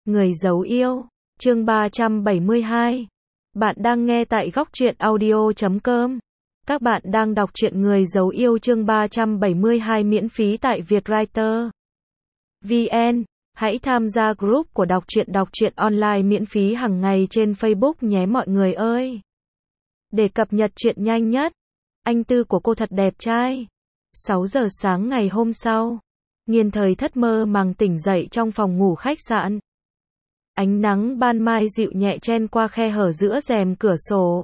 Người giấu yêu, chương 372. Bạn đang nghe tại góc truyện audio.com. Các bạn đang đọc truyện Người giấu yêu chương 372 miễn phí tại Vietwriter VN. Hãy tham gia group của đọc truyện online miễn phí hàng ngày trên Facebook nhé mọi người ơi. Để cập nhật truyện nhanh nhất, anh Tư của cô thật đẹp trai. 6 giờ sáng ngày hôm sau, Nghiên Thời Thất mơ màng tỉnh dậy trong phòng ngủ khách sạn. Ánh nắng ban mai dịu nhẹ chen qua khe hở giữa rèm cửa sổ.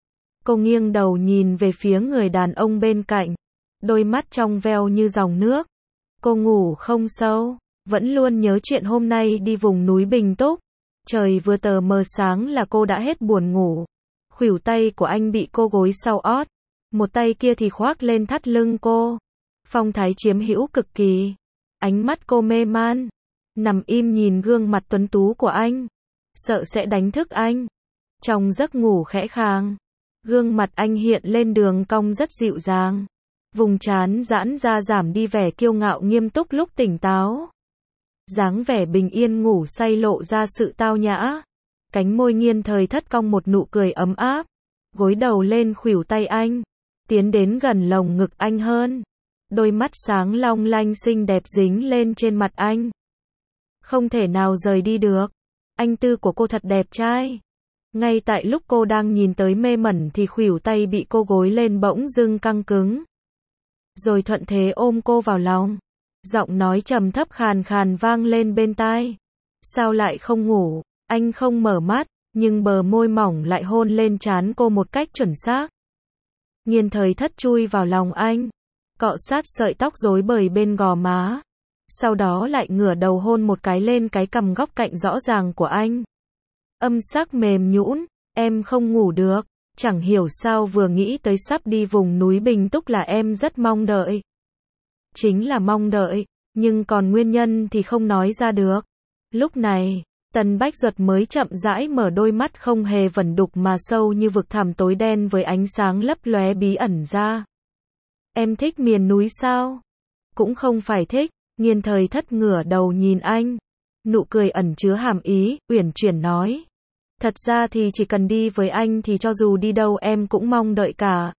Cô nghiêng đầu nhìn về phía người đàn ông bên cạnh, đôi mắt trong veo như dòng nước. Cô ngủ không sâu, vẫn luôn nhớ chuyện hôm nay đi vùng núi Bình Túc. Trời vừa tờ mờ sáng là cô đã hết buồn ngủ. Khuỷu tay của anh bị cô gối sau ót, một tay kia thì khoác lên thắt lưng cô. Phong thái chiếm hữu cực kỳ. Ánh mắt cô mê man, nằm im nhìn gương mặt tuấn tú của anh, sợ sẽ đánh thức anh. Trong giấc ngủ khẽ khàng, gương mặt anh hiện lên đường cong rất dịu dàng, vùng trán giãn ra giảm đi vẻ kiêu ngạo nghiêm túc lúc tỉnh táo. Dáng vẻ bình yên ngủ say lộ ra sự tao nhã. Cánh môi Nghiên Thời Thất cong một nụ cười ấm áp, gối đầu lên khuỷu tay anh, tiến đến gần lồng ngực anh hơn. Đôi mắt sáng long lanh xinh đẹp dính lên trên mặt anh. Không thể nào rời đi được. Anh Tư của cô thật đẹp trai. Ngay tại lúc cô đang nhìn tới mê mẩn thì khuỷu tay bị cô gối lên bỗng dưng căng cứng. Rồi thuận thế ôm cô vào lòng. Giọng nói trầm thấp khàn khàn vang lên bên tai. Sao lại không ngủ? Anh không mở mắt, nhưng bờ môi mỏng lại hôn lên trán cô một cách chuẩn xác. Nghiên Thời Thất chui vào lòng anh, cọ sát sợi tóc rối bời bên gò má. Sau đó lại ngửa đầu hôn một cái lên cái cằm góc cạnh rõ ràng của anh. Âm sắc mềm nhũn, em không ngủ được, chẳng hiểu sao vừa nghĩ tới sắp đi vùng núi Bình Túc là em rất mong đợi. Chính là mong đợi, nhưng còn nguyên nhân thì không nói ra được. Lúc này, Tần Bách Duật mới chậm rãi mở đôi mắt không hề vẩn đục mà sâu như vực thẳm tối đen với ánh sáng lấp lóe bí ẩn ra. Em thích miền núi sao? Cũng không phải thích. Nghiên Thời Thất ngửa đầu nhìn anh, nụ cười ẩn chứa hàm ý, uyển chuyển nói. Thật ra thì chỉ cần đi với anh thì cho dù đi đâu em cũng mong đợi cả.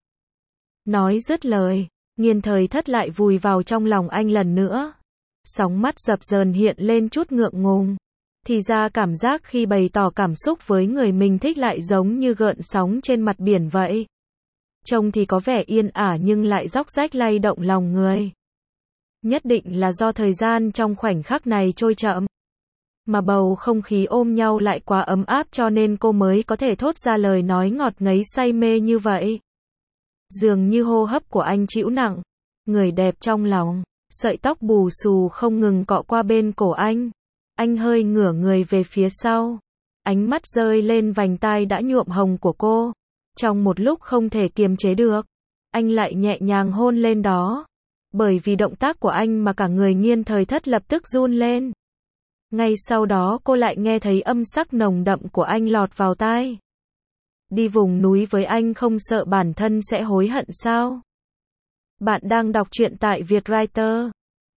Nói dứt lời, Nghiên Thời Thất lại vùi vào trong lòng anh lần nữa. Sóng mắt dập dờn hiện lên chút ngượng ngùng. Thì ra cảm giác khi bày tỏ cảm xúc với người mình thích lại giống như gợn sóng trên mặt biển vậy. Trông thì có vẻ yên ả nhưng lại róc rách lay động lòng người. Nhất định là do thời gian trong khoảnh khắc này trôi chậm. Mà bầu không khí ôm nhau lại quá ấm áp cho nên cô mới có thể thốt ra lời nói ngọt ngấy say mê như vậy. Dường như hô hấp của anh trĩu nặng. Người đẹp trong lòng, sợi tóc bù xù không ngừng cọ qua bên cổ anh. Anh hơi ngửa người về phía sau. Ánh mắt rơi lên vành tai đã nhuộm hồng của cô. Trong một lúc không thể kiềm chế được, anh lại nhẹ nhàng hôn lên đó. Bởi vì động tác của anh mà cả người Nghiên Thời Thất lập tức run lên. Ngay sau đó cô lại nghe thấy âm sắc nồng đậm của anh lọt vào tai. Đi vùng núi với anh không sợ bản thân sẽ hối hận sao? Bạn đang đọc truyện tại Vietwriter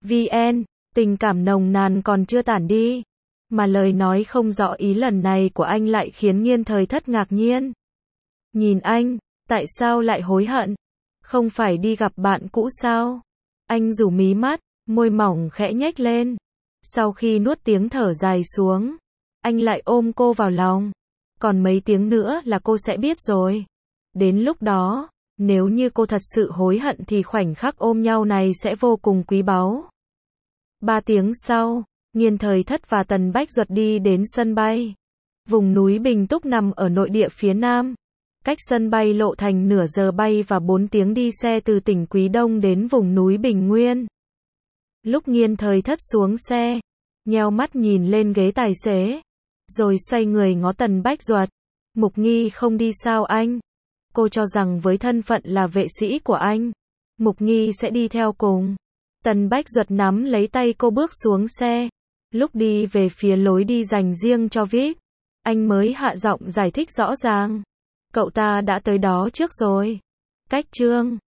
VN. Tình cảm nồng nàn còn chưa tản đi, mà lời nói không rõ ý lần này của anh lại khiến Nghiên Thời Thất ngạc nhiên. Nhìn anh, tại sao lại hối hận? Không phải đi gặp bạn cũ sao? Anh rủ mí mắt, môi mỏng khẽ nhếch lên. Sau khi nuốt tiếng thở dài xuống, anh lại ôm cô vào lòng. Còn mấy tiếng nữa là cô sẽ biết rồi. Đến lúc đó, nếu như cô thật sự hối hận thì khoảnh khắc ôm nhau này sẽ vô cùng quý báu. 3 tiếng sau, Nghiên Thời Thất và Tần Bách Duật đi đến sân bay. Vùng núi Bình Túc nằm ở nội địa phía Nam. Cách sân bay lộ thành nửa giờ bay và 4 tiếng đi xe từ tỉnh Quý Đông đến vùng núi Bình Nguyên. Lúc Nghiên Thời Thất xuống xe, nheo mắt nhìn lên ghế tài xế, rồi xoay người ngó Tần Bách Duật. Mục Nghi không đi sao anh? Cô cho rằng với thân phận là vệ sĩ của anh, Mục Nghi sẽ đi theo cùng. Tần Bách Duật nắm lấy tay cô bước xuống xe. Lúc đi về phía lối đi dành riêng cho VIP, anh mới hạ giọng giải thích rõ ràng. Cậu ta đã tới đó trước rồi. Cách chương